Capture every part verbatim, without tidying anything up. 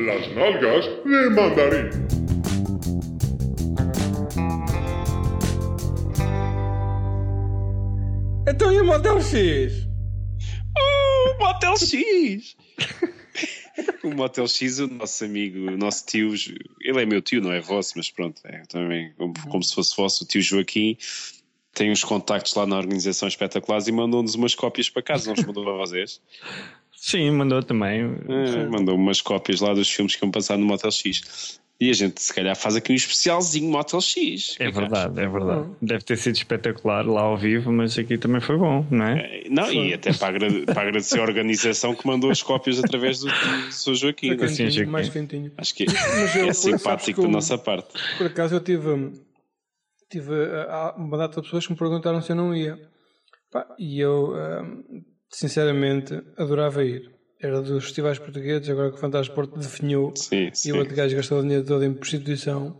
Las nalgas de mandarín. Então e o Motel X? Oh, o Motel X! O Motel X, o nosso amigo, o nosso tio, ele é meu tio, não é vosso, mas pronto, é também como, como se fosse vosso, o tio Joaquim tem uns contactos lá na organização espetaculares e mandou-nos umas cópias para casa, não os mandou a vocês? Sim, mandou também. É, mandou umas cópias lá dos filmes que iam passar no Motel X. E a gente, se calhar, faz aqui um especialzinho Motel X. É verdade, é verdade. Deve ter sido espetacular lá ao vivo, mas aqui também foi bom, não é? é não, foi. E até para, agrade, para agradecer a organização que mandou as cópias através do, do seu Joaquim. Foi quentinho, Sim, mais quentinho. Acho que é, eu, é simpático da nossa parte. Por acaso eu tive, tive uma data de pessoas que me perguntaram se eu não ia. Pá, e eu, sinceramente, adorava ir. Era dos festivais portugueses, agora que o Fantástico Porto definhou sim, e o outro gajo gastou o dinheiro todo em prostituição.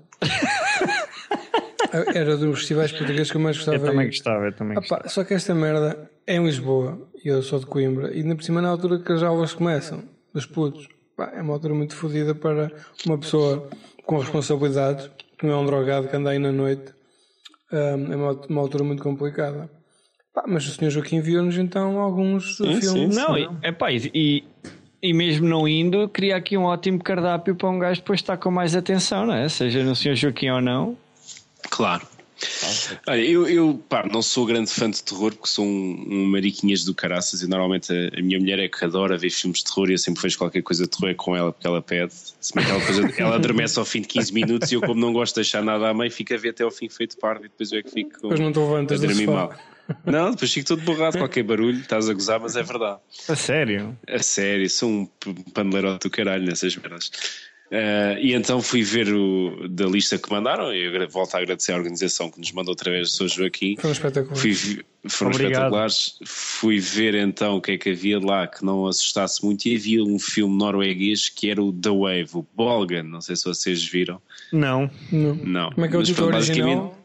Era dos festivais portugueses que eu mais gostava. Eu também gostava, eu também ah, gostava. Pá, só que esta merda é em Lisboa e eu sou de Coimbra, e ainda por cima na altura que as aulas começam, dos putos. Pá, é uma altura muito fodida para uma pessoa com responsabilidades, que não é um drogado que anda aí na noite. Um, é uma, uma altura muito complicada. Pá, mas o senhor Joaquim viu-nos então alguns sim, filmes. Sim, não, sim. E, epá, e, e mesmo não indo, cria aqui um ótimo cardápio para um gajo depois estar com mais atenção, não é? Seja no senhor Joaquim ou não. Claro. Olha, eu, eu pá, não sou grande fã de terror porque sou um, um mariquinhas do caraças e normalmente a, a minha mulher é que adora ver filmes de terror e eu sempre vejo qualquer coisa de terror é com ela porque ela pede. Se bem que ela, depois, ela adormece ao fim de quinze minutos e eu, como não gosto de deixar nada à mãe, fico a ver até ao fim feito parvo e depois eu é que fico depois não estou a dormir mal. Não, depois fico todo borrado, qualquer barulho, estás a gozar, mas é verdade. A sério? A sério, sou um paneleiro do caralho nessas merdas. Uh, e então fui ver o, da lista que mandaram e eu volto a agradecer à organização que nos mandou através do seu Joaquim. Foram espetaculares. Fui, foram espetaculares. Fui ver então o que é que havia lá que não assustasse muito e havia um filme norueguês que era o The Wave, o Bolgan, não sei se vocês viram. Não. Não. não. Como é que é o título original?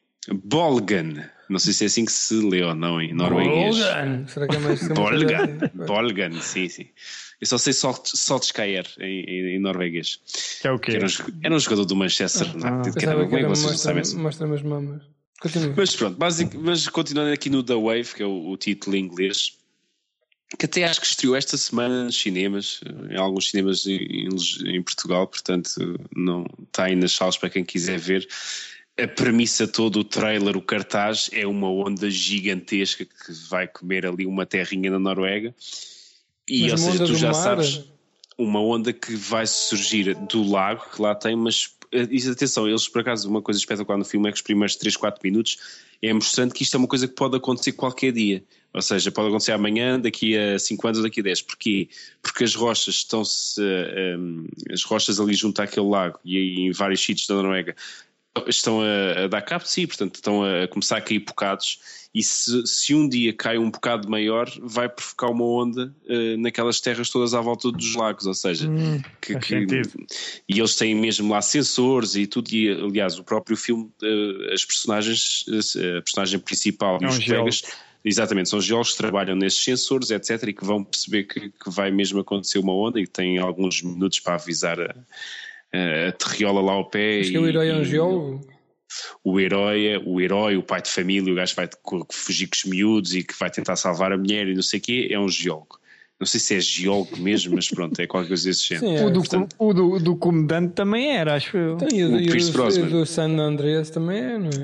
Bolgan. Não sei se é assim que se lê ou não em norueguês. Bolgan. Será que é mais Bolgan. Bolgan, sim, sim. Eu só sei Solskjaer em, em, em norueguês. Que é o quê? Que era, um, era um jogador do Manchester ah, United. Que era, como é que vocês sabem? Mostra-me as mamas. Continua. Mas pronto, basic, mas continuando aqui no The Wave, que é o, o título em inglês, que até acho que estreou esta semana nos cinemas, em alguns cinemas em, em Portugal, portanto não está aí nas salas para quem quiser ver. A premissa toda, o trailer, o cartaz, é uma onda gigantesca que vai comer ali uma terrinha na Noruega. E, ou seja, tu já mar? sabes, uma onda que vai surgir do lago, que lá tem, mas atenção, eles por acaso, uma coisa espetacular no filme é que os primeiros três, quatro minutos é mostrando que isto é uma coisa que pode acontecer qualquer dia. Ou seja, pode acontecer amanhã, daqui a cinco anos ou daqui a dez. Porquê? Porque as rochas estão-se, um, as rochas ali junto àquele lago e em vários sítios da Noruega estão a, a dar cabo de si, portanto estão a começar a cair bocados e se, se um dia cai um bocado maior vai provocar uma onda uh, naquelas terras todas à volta dos lagos, ou seja hum, que, que, e eles têm mesmo lá sensores e tudo, e aliás o próprio filme, uh, as personagens, uh, a personagem principal e é um os colegas, exatamente, são geólogos que trabalham nesses sensores, etc, e que vão perceber que, que vai mesmo acontecer uma onda e que têm alguns minutos para avisar a a terriola lá ao pé. Acho que o herói é um geólogo. O herói é o herói, o pai de família, o gajo vai fugir com os miúdos e que vai tentar salvar a mulher e não sei o quê, é um geólogo. Não sei se é geólogo mesmo, mas pronto, é qualquer coisa desse género. Sim, é, o, do, portanto, o do, do comandante também era, acho eu. Então, e o, o, e o, do San Andreas também é, não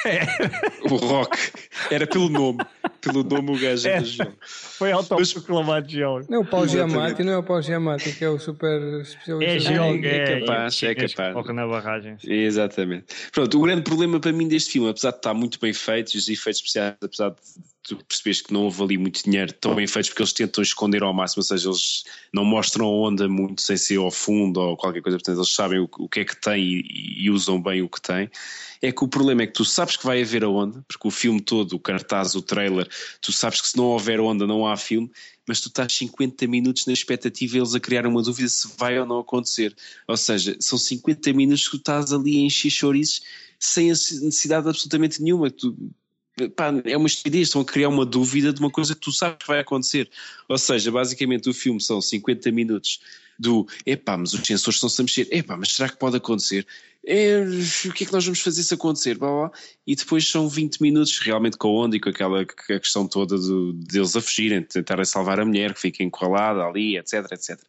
é? O Rock, era pelo nome, pelo nome o gajo era geólogo. Foi autoproclamado geólogo. Não é o Paulo Giamatti, não é o Paulo Giamatti que é o super especialista. É geólogo, é, é capaz, é, é capaz. Corre na barragem. Exatamente. Pronto, o grande problema para mim deste filme, apesar de estar muito bem feito, os efeitos especiais, apesar de tu percebes que não houve ali muito dinheiro, estão bem feitos porque eles tentam esconder ao máximo, ou seja, eles não mostram a onda muito sem ser ao fundo ou qualquer coisa, portanto eles sabem o, o que é que tem e, e usam bem o que tem. É que o problema é que tu sabes que vai haver a onda, porque o filme todo, o cartaz, o trailer, tu sabes que se não houver onda não há filme, mas tu estás cinquenta minutos na expectativa eles a criar uma dúvida se vai ou não acontecer. Ou seja, são cinquenta minutos que tu estás ali a encher chouriços sem a necessidade absolutamente nenhuma. Tu pá, é uma estupidez, estão a criar uma dúvida de uma coisa que tu sabes que vai acontecer. Ou seja, basicamente o filme são cinquenta minutos do epá, mas os sensores estão-se a mexer, epá, mas será que pode acontecer? É, o que é que nós vamos fazer se acontecer? Blá, blá. E depois são vinte minutos realmente com a onda e com aquela a questão toda do, deles a fugirem, de tentarem salvar a mulher que fica encurralada ali, etc, etcétera.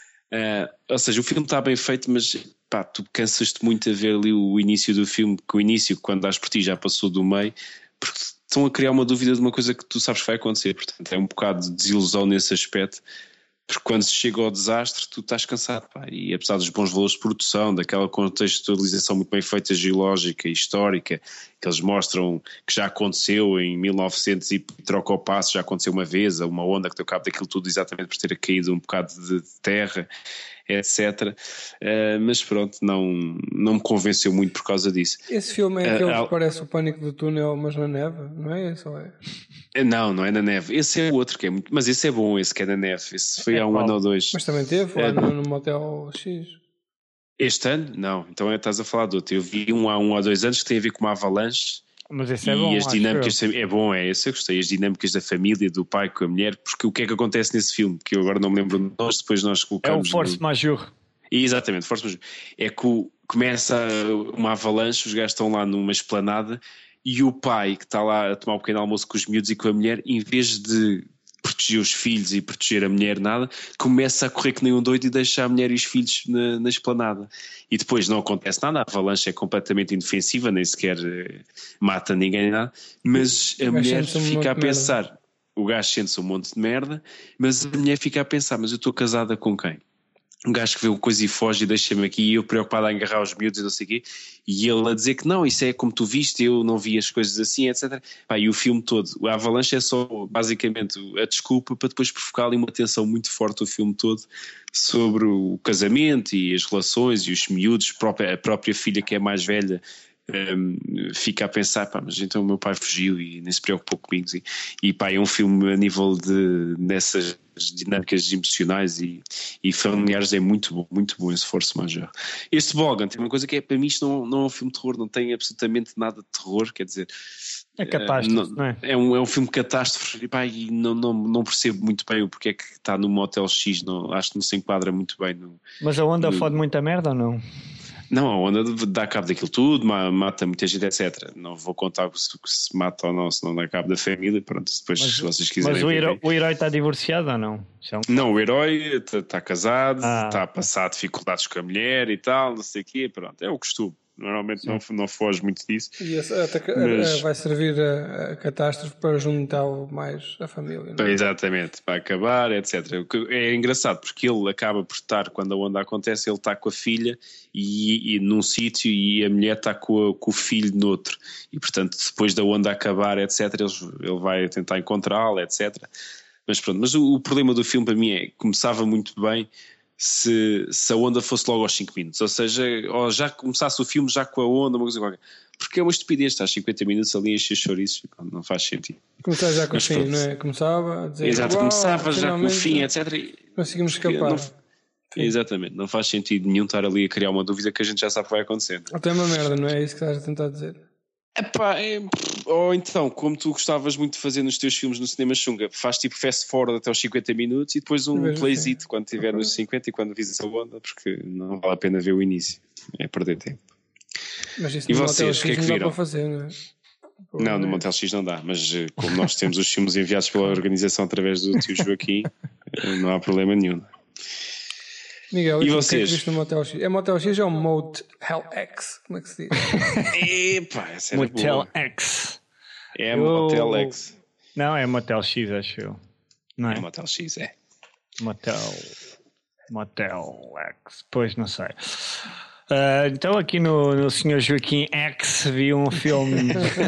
Uh, ou seja, o filme está bem feito, mas pá, tu cansas-te muito a ver ali o início do filme, que o início, quando dás por ti, já passou do meio, porque estão a criar uma dúvida de uma coisa que tu sabes que vai acontecer. Portanto, é um bocado de desilusão nesse aspecto. Porque quando se chega ao desastre tu estás cansado, pá, e apesar dos bons valores de produção, daquela contextualização muito bem feita, geológica e histórica, que eles mostram que já aconteceu em mil e novecentos e troca o passo, já aconteceu uma vez, uma onda que deu cabo daquilo tudo exatamente por ter caído um bocado de terra, etcétera. Uh, mas pronto, não, não me convenceu muito por causa disso. Esse filme é aquele uh, que parece o Pânico do Túnel, mas na neve, não é esse? Ou é? Não, não é na neve. Esse é o outro que é muito. Mas esse é bom, esse que é na neve. Esse foi é há um qual? ano ou dois. Mas também teve lá é, no, no Motel X. Este ano? Não. Então é, estás a falar do outro. Eu vi um há um ou dois anos que tem a ver com uma avalanche. Mas esse é e bom, as dinâmicas. É bom, é esse eu gostei. As dinâmicas da família, do pai com a mulher. Porque o que é que acontece nesse filme? Que eu agora não me lembro de nós, depois nós colocamos. É o Force no... Majeure. Exatamente, Force Majeure. É que o, começa uma avalanche, os gajos estão lá numa esplanada. E o pai que está lá a tomar um pequeno almoço com os miúdos e com a mulher, em vez de proteger os filhos e proteger a mulher, nada, começa a correr que nem um doido e deixa a mulher e os filhos na, na esplanada. E depois não acontece nada, a avalanche é completamente indefensiva, nem sequer eh, mata ninguém, nada, mas a mulher fica a pensar, o gajo sente-se um monte de merda, mas a mulher fica a pensar, mas eu estou casada com quem? Um gajo que vê uma coisa e foge e deixa-me aqui e eu preocupado a agarrar os miúdos e não sei o quê, e ele a dizer que não, isso é como tu viste, eu não vi as coisas assim, etcétera. Pá, e o filme todo, a avalanche é só basicamente a desculpa para depois provocar ali uma tensão muito forte o filme todo sobre o casamento e as relações e os miúdos, a própria, a própria filha que é mais velha um, fica a pensar, pá, mas então o meu pai fugiu e nem se preocupou comigo e, e pá, é um filme a nível de nessas dinâmicas emocionais e, e familiares é muito bom, muito bom esse Force Majeure. Este Bogan tem uma coisa que é, para mim isto não, não é um filme de terror, não tem absolutamente nada de terror, quer dizer é catástrofe, não, não é? É um, é um filme catástrofe e, pá, e não, não, não percebo muito bem o porque é que está no Motel X, não, acho que não se enquadra muito bem no, mas a onda no... fode muita merda ou não? Não, a onda dá cabo daquilo tudo, mata muita gente, etcétera. Não vou contar se, se mata ou não, se não dá cabo da família. Pronto, depois mas, se vocês quiserem. Mas o herói, o herói está divorciado ou não? É um... Não, o herói está tá casado, ah. está a passar dificuldades com a mulher e tal, não sei o quê. Pronto, é o costume. Normalmente não, não foge muito disso. E essa, mas... vai servir a, a catástrofe para juntar mais a família, não é? Exatamente, para acabar, etcétera. É engraçado porque ele acaba por estar, quando a onda acontece, ele está com a filha e, e num sítio e a mulher está com, a, com o filho noutro. E portanto, depois da onda acabar, etcétera, ele, ele vai tentar encontrá-la, etcétera. Mas pronto, mas o, o problema do filme para mim é que começava muito bem se, se a onda fosse logo aos cinco minutos, ou seja, ou já começasse o filme já com a onda, uma coisa qualquer, porque é uma estupidez, estás cinquenta minutos ali a encher chouriços, não faz sentido. Começava já com o fim, não é? Começava a dizer, exato, começava já com o fim, etcétera. Conseguimos escapar. Não, exatamente, não faz sentido nenhum estar ali a criar uma dúvida que a gente já sabe que vai acontecer. Até uma merda, não é isso que estás a tentar dizer? Epá, é, ou então, como tu gostavas muito de fazer nos teus filmes no cinema chunga, faz tipo fast forward até aos cinquenta minutos e depois um playzito quando estiver nos cinquenta e quando visas a onda, porque não vale a pena ver o início, é perder tempo. Mas isso e no vocês, o que é que não dá viram? Para fazer, não é? Não, no Motel X não dá, mas como nós temos os filmes enviados pela organização através do tio Joaquim, não há problema nenhum. Miguel, e vocês? vocês? Que é que viste no Motel X? É Motel X ou Motel X? Como é que se diz? Epá, essa era Motel boa. X. É eu... Motel X. Não, é Motel X, acho eu. Não é? É Motel X, é. Motel. Motel X. Pois, não sei. Uh, então aqui no, no senhor Joaquim X vi um filme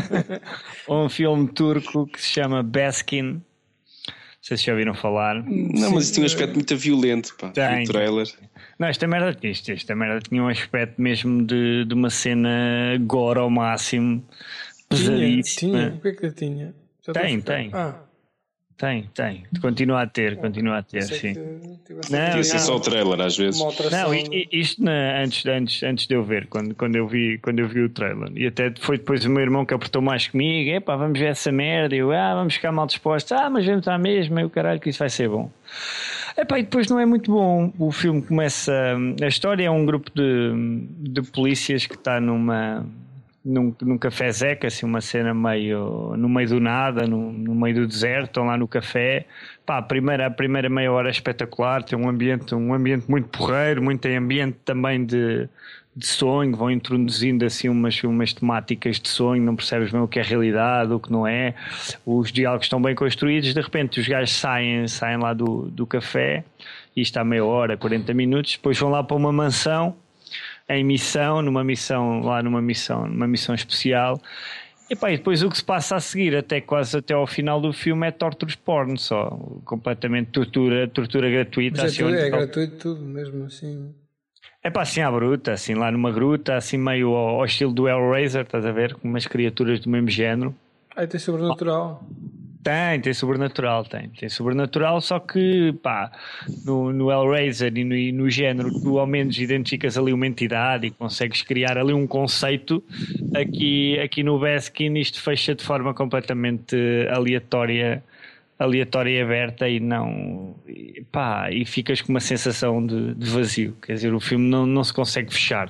um filme turco que se chama Baskin. Não sei se já ouviram falar. Não, mas isso tinha um aspecto muito violento, pá, tem, no trailer. Não, esta merda, isto, esta merda tinha um aspecto mesmo de, de uma cena gore ao máximo, pesadíssima. Tinha, tinha. O que é que tinha? Já tem, tem. Ah. Tem, tem. Continua a ter, continua a ter, sim. Não, Podia ser só o trailer às vezes. Não, isto na, antes, antes, antes de eu ver, quando, quando, eu vi, quando eu vi o trailer. E até foi depois o meu irmão que apertou mais comigo. Epá, vamos ver essa merda. E eu, ah, vamos ficar mal dispostos. Ah, mas vamos estar mesmo. E o caralho que isso vai ser bom. Epá, e depois não é muito bom. O filme começa... A história é um grupo de, de polícias que está numa... Num, num café Zeca, assim, uma cena meio no meio do nada, no, no meio do deserto, estão lá no café. Pá, a primeira, a primeira meia hora é espetacular, tem um ambiente, um ambiente muito porreiro, muito tem ambiente também de, de sonho, vão introduzindo assim umas, umas temáticas de sonho, não percebes bem o que é realidade, o que não é. Os diálogos estão bem construídos, de repente os gajos saem, saem lá do, do café, e está meia hora, quarenta minutos, depois vão lá para uma mansão, em missão, numa missão, lá numa missão, numa missão especial. E, pá, e depois o que se passa a seguir, até quase até ao final do filme, é torture porn só, completamente tortura, tortura gratuita. Mas é, assim, tudo, é tal... gratuito tudo, mesmo assim. É pá, assim à bruta, assim lá numa gruta, assim meio ao, ao estilo do Hellraiser, estás a ver, com umas criaturas do mesmo género. Aí tem sobrenatural. Tem, tem sobrenatural, tem. Tem sobrenatural, só que, pá, no, no Hellraiser e no, e no género, tu ao menos identificas ali uma entidade e consegues criar ali um conceito. Aqui, aqui no Baskin isto fecha de forma completamente aleatória, aleatória e aberta e não... E, pá, e ficas com uma sensação de, de vazio. Quer dizer, o filme não, não se consegue fechar.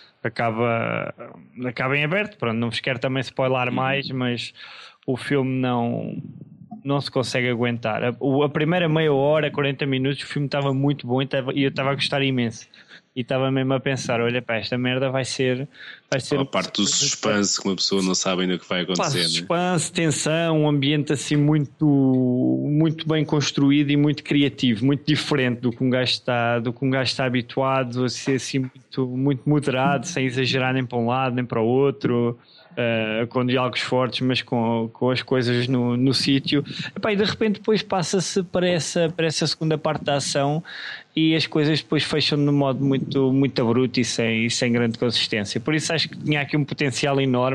Acaba, acaba em aberto, pronto, não vos quero também spoiler mais, mas... O filme não, não se consegue aguentar. A, a primeira meia hora, quarenta minutos, o filme estava muito bom e, tava, e eu estava a gostar imenso. E estava mesmo a pensar, olha pá, esta merda vai ser... Vai ser a parte do suspense, que uma pessoa não sabe ainda o que vai acontecer. Pá, suspense, né? Tensão, um ambiente assim muito, muito bem construído e muito criativo, muito diferente do que um gajo está, do que um gajo está habituado a ser assim muito, muito moderado, sem exagerar nem para um lado nem para o outro... Uh, com diálogos fortes, mas com, com as coisas no, no sítio. E de repente depois passa-se para essa, para essa segunda parte da ação e as coisas depois fecham de um modo muito, muito abrupto e sem, e sem grande consistência. Por isso acho que tinha aqui um potencial enorme,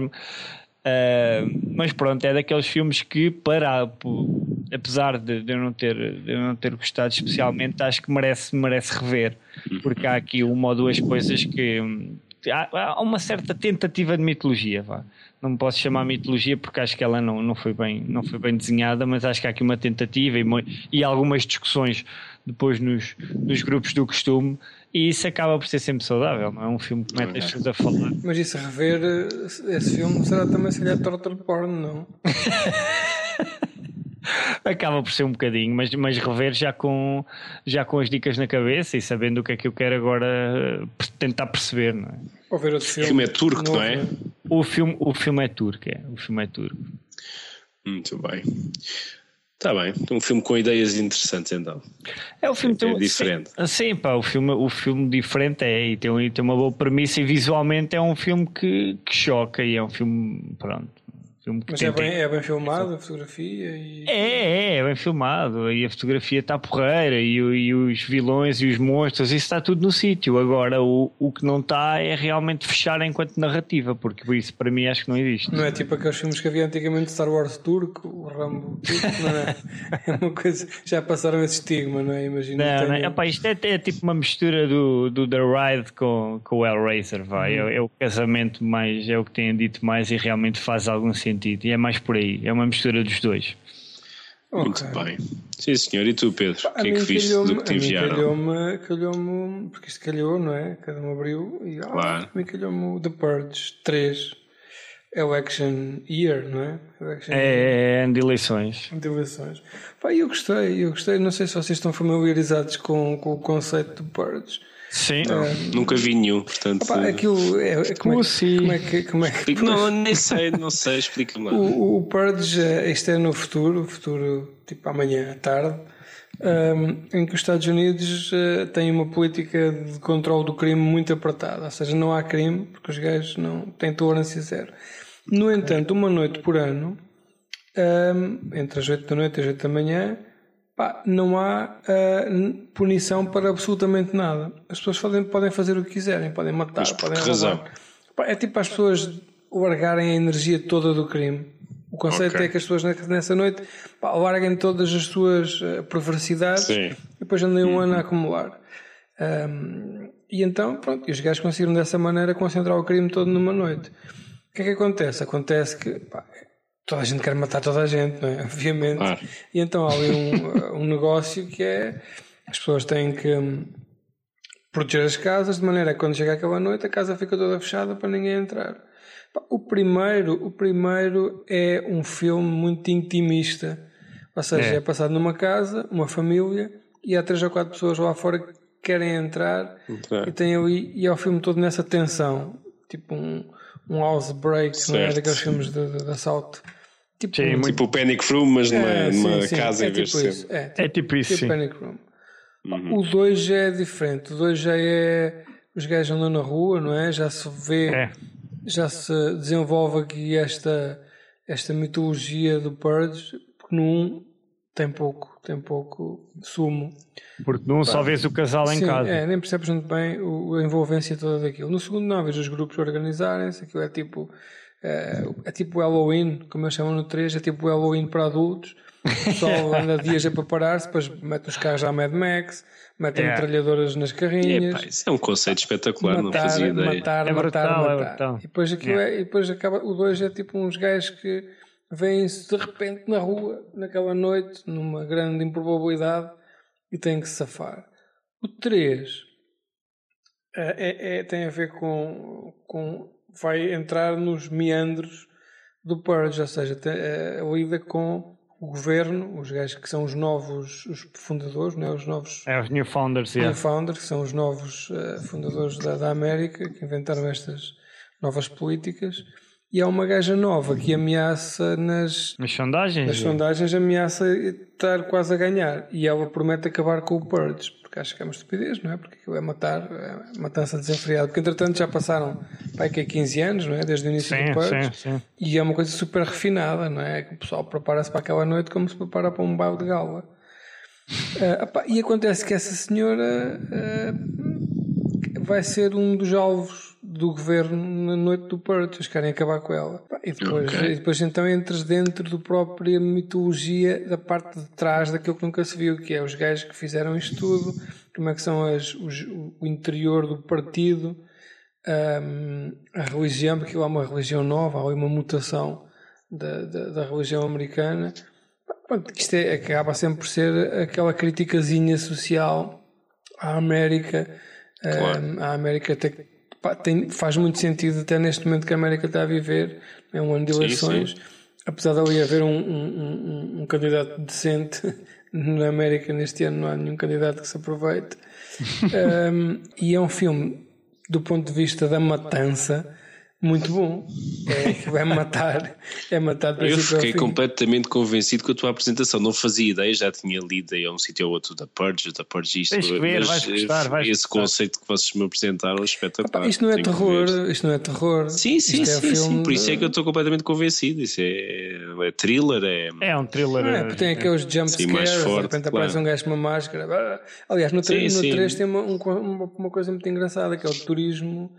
uh, mas pronto, é daqueles filmes que, para, apesar de, de, eu não ter, de eu não ter gostado especialmente, acho que merece, merece rever, porque há aqui uma ou duas coisas que... Há uma certa tentativa de mitologia, vá. Não me posso chamar mitologia porque acho que ela não, não, foi bem, não foi bem desenhada, mas acho que há aqui uma tentativa e, e algumas discussões depois nos, nos grupos do costume, e isso acaba por ser sempre saudável, não é? Um filme que mete as pessoas a falar. Mas isso, rever esse filme será também se calhar torture porn, não? Acaba por ser um bocadinho, mas, mas rever já com, já com as dicas na cabeça e sabendo o que é que eu quero agora tentar perceber, não é? Ou ver outro filme. filme. O filme é turco, não, não é? O filme, o filme é turco, é. O filme é turco. Muito bem. Está bem, um filme com ideias interessantes então. É o filme é, é diferente. Sim, sim, pá, o filme, o filme diferente é e tem, tem uma boa premissa e visualmente é um filme que, que choca e é um filme, pronto. Mas é bem, é bem filmado a fotografia e... é, é, é bem filmado e a fotografia está porreira e, e os vilões e os monstros, isso está tudo no sítio. Agora o, o que não está é realmente fechar enquanto narrativa, porque isso para mim acho que não existe. Não é tipo aqueles filmes que havia antigamente, Star Wars turco, o Rambo turco, não é? É uma coisa, já passaram esse estigma, não é? Imagina. Não, não é? Epá, isto é, é tipo uma mistura do, do The Ride com, com o Hellraiser, vai. Hum. É, é o casamento mais, é o que têm dito mais e realmente faz algum sentido. E é mais por aí, é uma mistura dos dois. Muito okay. bem. Sim, senhor. E tu, Pedro? O que é que viste do que te enviaram? Calhou-me, calhou-me, porque isto calhou, não é? Cada um abriu e claro. ah, também calhou-me o The Purge três. É o Action Year, não é? É, o action é, é de eleições. De eleições. Pá, eu gostei, eu gostei. Não sei se vocês estão familiarizados com, com o conceito do Purge. Sim, não, um, nunca vi nenhum, portanto. Opa, aquilo é, como, é, como é que. Como é que não, nem sei, não sei, explica-me lá. O, o Purge, isto é no futuro, o futuro tipo amanhã à tarde, um, em que os Estados Unidos uh, têm uma política de controle do crime muito apertada, ou seja, não há crime porque os gajos não têm tolerância zero. No entanto, uma noite por ano, um, entre as oito da noite e as oito da manhã, pá, não há uh, punição para absolutamente nada. As pessoas podem, podem fazer o que quiserem, podem matar, mas por podem que razão? Pá, é tipo as pessoas largarem a energia toda do crime O conceito Okay. é que as pessoas nessa noite pá, larguem todas as suas uh, perversidades Sim. e depois andem um ano a acumular. Um, e então, pronto, e os gajos conseguiram dessa maneira concentrar o crime todo numa noite. O que é que acontece? Acontece que pá, toda a gente quer matar toda a gente, não é? Obviamente. Ah. E então há ali um, um negócio que é as pessoas têm que um, proteger as casas de maneira que quando chega aquela noite a casa fica toda fechada para ninguém entrar. O primeiro, o primeiro é um filme muito intimista, ou seja, é, é passado numa casa, uma família, e há três ou quatro pessoas lá fora que querem entrar, entrar. e tem ali, e é o filme todo nessa tensão, tipo um, um house break, certo. Não é? Daqueles filmes de, de, de assalto. Tipo, sim, um, tipo o Panic Room, mas numa, é, numa sim, sim, casa é em vez tipo de isso, ser. É tipo, é tipo isso. Tipo sim. Panic Room. Uhum. O dois já é diferente, o dois já é. Os gajos andam na rua, não é? Já se vê. É. Já se desenvolve aqui esta, esta mitologia do Purge, porque no um tem pouco, tem pouco sumo. Porque num só vês o casal em sim, casa. É, nem percebes muito bem o, a envolvência toda daquilo. No segundo não, vês os grupos organizarem-se, aquilo é tipo é, é tipo Halloween, como eles chamam no três, é tipo Halloween para adultos. O pessoal anda dias a preparar-se, depois mete os carros à Mad Max, mete yeah. metralhadoras nas carrinhas. Epa, isso é um conceito espetacular, matar, não fazia ideia. Matar, é matar, brutal, matar. É brutal. E depois, aquilo yeah. é, e depois acaba, o dois é tipo uns gajos que vêm-se de repente na rua, naquela noite, numa grande improbabilidade, e têm que se safar. O três é, é, é, tem a ver com, com. vai entrar nos meandros do Purge, ou seja, tem, é, lida com o governo, os gajos que são os novos os fundadores, não é? Os novos é, os New Founders, New yeah. Founders, que são os novos uh, fundadores da, da América, que inventaram estas novas políticas, e há uma gaja nova que ameaça nas, nas sondagens, nas sondagens ameaça estar quase a ganhar, e ela promete acabar com o Purge, porque acho que é uma estupidez, não é? Porque aquilo é matar, é matança desenfreada, porque entretanto já passaram pai, que é quinze anos, não é? Desde o início sim, do Purge, sim, sim. E é uma coisa super refinada, não é? Que o pessoal prepara-se para aquela noite como se prepara para um baile de gala. Uh, opa, e acontece que essa senhora uh, vai ser um dos alvos do governo na noite do Purge, eles querem acabar com ela. E depois, okay. e depois então entras dentro da própria mitologia da parte de trás daquilo que nunca se viu, que é os gajos que fizeram isto tudo, como é que são as, os, o interior do partido, um, a religião, porque lá é uma religião nova, há ali uma mutação da, da, da religião americana. Pronto, isto é, acaba sempre por ser aquela criticazinha social à América. Claro. Um, a América até pá, tem, faz muito sentido até neste momento que a América está a viver, é um ano de eleições, sim, sim. Apesar de ali haver um, um, um, um candidato decente na América neste ano, não há nenhum candidato que se aproveite. um, e é um filme do ponto de vista da matança muito bom, é que vai matar, é matar para eu fiquei completamente convencido com a tua apresentação, não fazia ideia, já tinha lido aí a um sítio ou outro da Purge, da Purge isto, tens que ver, vais gostar, vais esse gostar. Conceito que vocês me apresentaram é espetacular. Opa, isto não é terror, isto não é terror. Sim, sim, isto sim, é sim, por de... isso é que eu estou completamente convencido, isso é, é thriller, é... É um thriller. Não é, porque tem aqueles jump sim, scares, forte, de repente claro. aparece um gajo com uma máscara. Aliás, no três sim, tem uma, uma, uma coisa muito engraçada, que é o turismo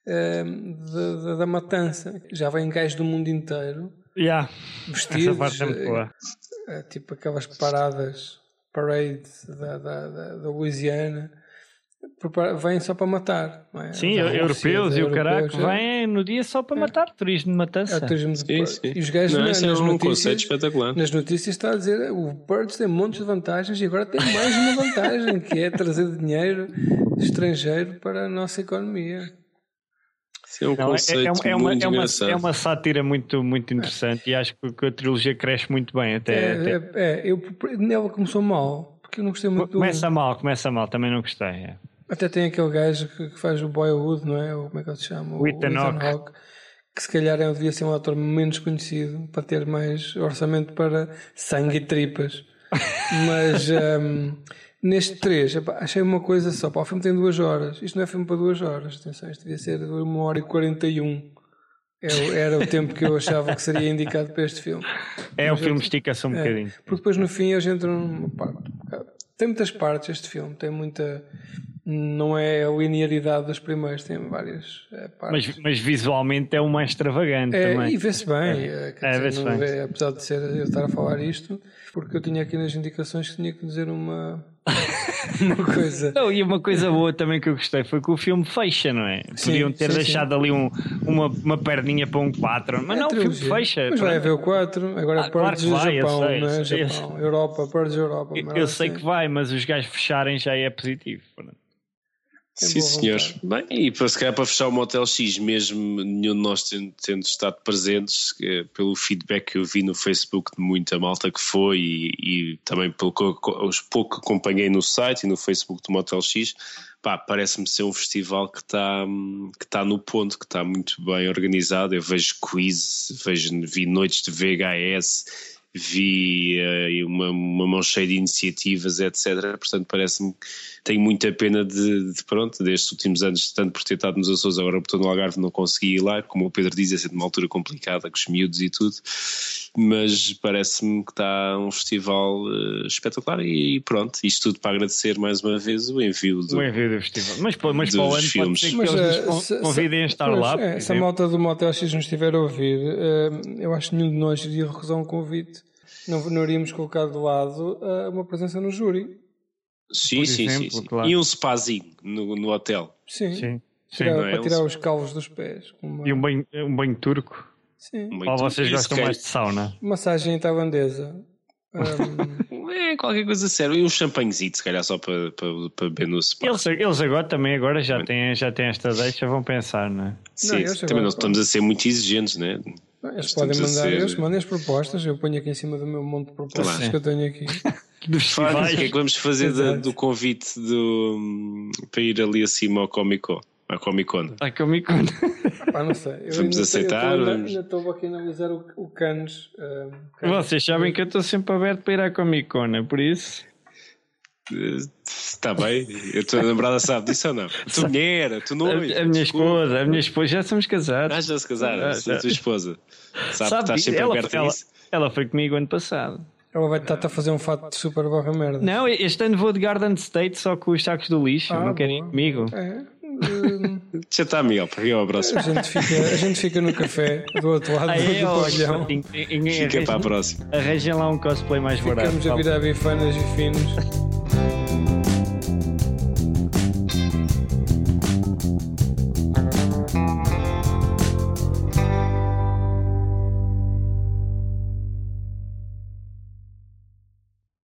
Da, da matança. Já vem gajos do mundo inteiro, yeah. vestidos é, tipo aquelas paradas parades da, da, da, da Louisiana, vêm só para matar, não é? Sim, Rússia, europeus e o caraca vêm no dia só para é. matar, turismo de matança. É, turismo de sim, sim. E os gajos não, nas, é nas um notícias espetacular. Nas notícias está a dizer o Purge tem montes de vantagens e agora tem mais uma vantagem, que é trazer dinheiro estrangeiro para a nossa economia. É, um não, conceito é, é, é, uma, muito é, uma, engraçado. É uma sátira muito, muito interessante é. E acho que a trilogia cresce muito bem até, é, até... É, é, eu, nela começou mal porque eu não gostei muito começa do... mal, começa mal, também não gostei é. Até tem aquele gajo que, que faz o Boyhood, não é? Ou como é que ele se chama? O Ethan Hawke, que se calhar é, devia ser um ator menos conhecido para ter mais orçamento para sangue e tripas. Mas um, neste três, achei uma coisa só. Pá, o filme tem duas horas. Isto não é filme para duas horas. Atenção, isto devia ser uma hora e quarenta e um. Era o tempo que eu achava que seria indicado para este filme. É, Mas o filme estica-se um é, bocadinho. Porque depois no fim eles entram numa parte. Tem muitas partes este filme. Tem muita, não é a linearidade dos primeiros, tem várias é, partes. Mas, mas visualmente é o mais extravagante é, também. E vê-se bem, é, é, dizer, vê-se bem. Vê, apesar de ser eu estar a falar isto, porque eu tinha aqui nas indicações que tinha que dizer uma, uma coisa. Não, e uma coisa boa também que eu gostei foi que o filme fecha, não é? Sim, Podiam ter sim, deixado sim. ali um, uma, uma perninha para um quatro, mas É não, o filme trilogia. fecha. Mas vai haver o quatro, agora Ah, claro Purge que vai, eu Japão, sei, não é? eu sei, eu Japão, Europa, Purge Europa. Eu, mas eu assim, sei que vai, mas os gajos fecharem já é positivo. Sim, senhor. Bem, e para, se calhar para fechar o Motel X, mesmo nenhum de nós tendo, tendo estado presentes, que, pelo feedback que eu vi no Facebook de muita malta que foi e, e também pelo que os pouco que acompanhei no site e no Facebook do Motel X, pá, parece-me ser um festival que está que está no ponto, que está muito bem organizado. Eu vejo quiz, vejo, vi noites de V H S, vi uh, uma, uma mão cheia de iniciativas, etcétera. Portanto, parece-me que tenho muita pena de, de pronto, destes últimos anos, tanto por ter estado nos Açores, agora por estar no Algarve, não consegui ir lá, como o Pedro diz, é sempre uma altura complicada com os miúdos e tudo, mas parece-me que está um festival uh, espetacular e pronto, isto tudo para agradecer mais uma vez o envio do, o envio do festival. Mas, mas para o ano filmes. pode ser que Mas, eles uh, nos se, convidem a estar mas, lá. É, se a malta do Motel X nos estiver a ouvir, uh, eu acho que nenhum de nós iria recusar um convite. Não, não iríamos colocar de lado uh, uma presença no júri. Sim, sim, exemplo, sim, sim. claro. E um spazinho no, no hotel. Sim, Sim, sim. Tirar, não é? para tirar os calvos dos pés. Uma, E um banho, um banho turco. sim. Muito- Ou vocês isso gostam que é- mais de sauna? Massagem tailandesa. Um, É qualquer coisa séria. E um champanhezito, se calhar, só para, para, para beber no spa. Eles, eles agora também agora já têm, já têm esta deixa, vão pensar, não é? Sim, eles também agora não estamos a ser muito exigentes, não é? eles Estamos podem a mandar, ser- eles mandem as propostas. Eu ponho aqui em cima do meu monte de propostas Claro. que eu tenho aqui. Dos Fala, o festivais. que é que vamos fazer da- Exato. do convite do, para ir ali acima ao Comic Con? À Comic Con. Ai, Comic Con. Pá, não sei. Eu Vamos ainda, aceitar, Eu estou, vamos- ainda estou aqui a analisar o, o Cannes. um, Cannes. Vocês sabem que eu estou sempre aberto para ir à Comic Con, é por isso. Está bem? A tua namorada sabe disso ou não? A tua mulher, a tua A, noiva. a minha desculpa. esposa, a minha esposa, já somos casados. Ah, já se casaram, Ah, a já. tua esposa. Sabe, que estás disso? sempre ela, aberto a ela, isso? ela foi comigo ano passado. Ela vai estar a fazer um fato de super barra merda. Não, este ano vou de Garden State só com os sacos do lixo. Ah, não querem ir boa. comigo? É, hum, Já está, Miguel, para ir ao abraço. a, gente fica, a gente fica no café do outro lado Aí do é ó, pavilhão. Fica para a próxima. Arranjem lá um cosplay mais barato. Ficamos a virar bifanas e finos.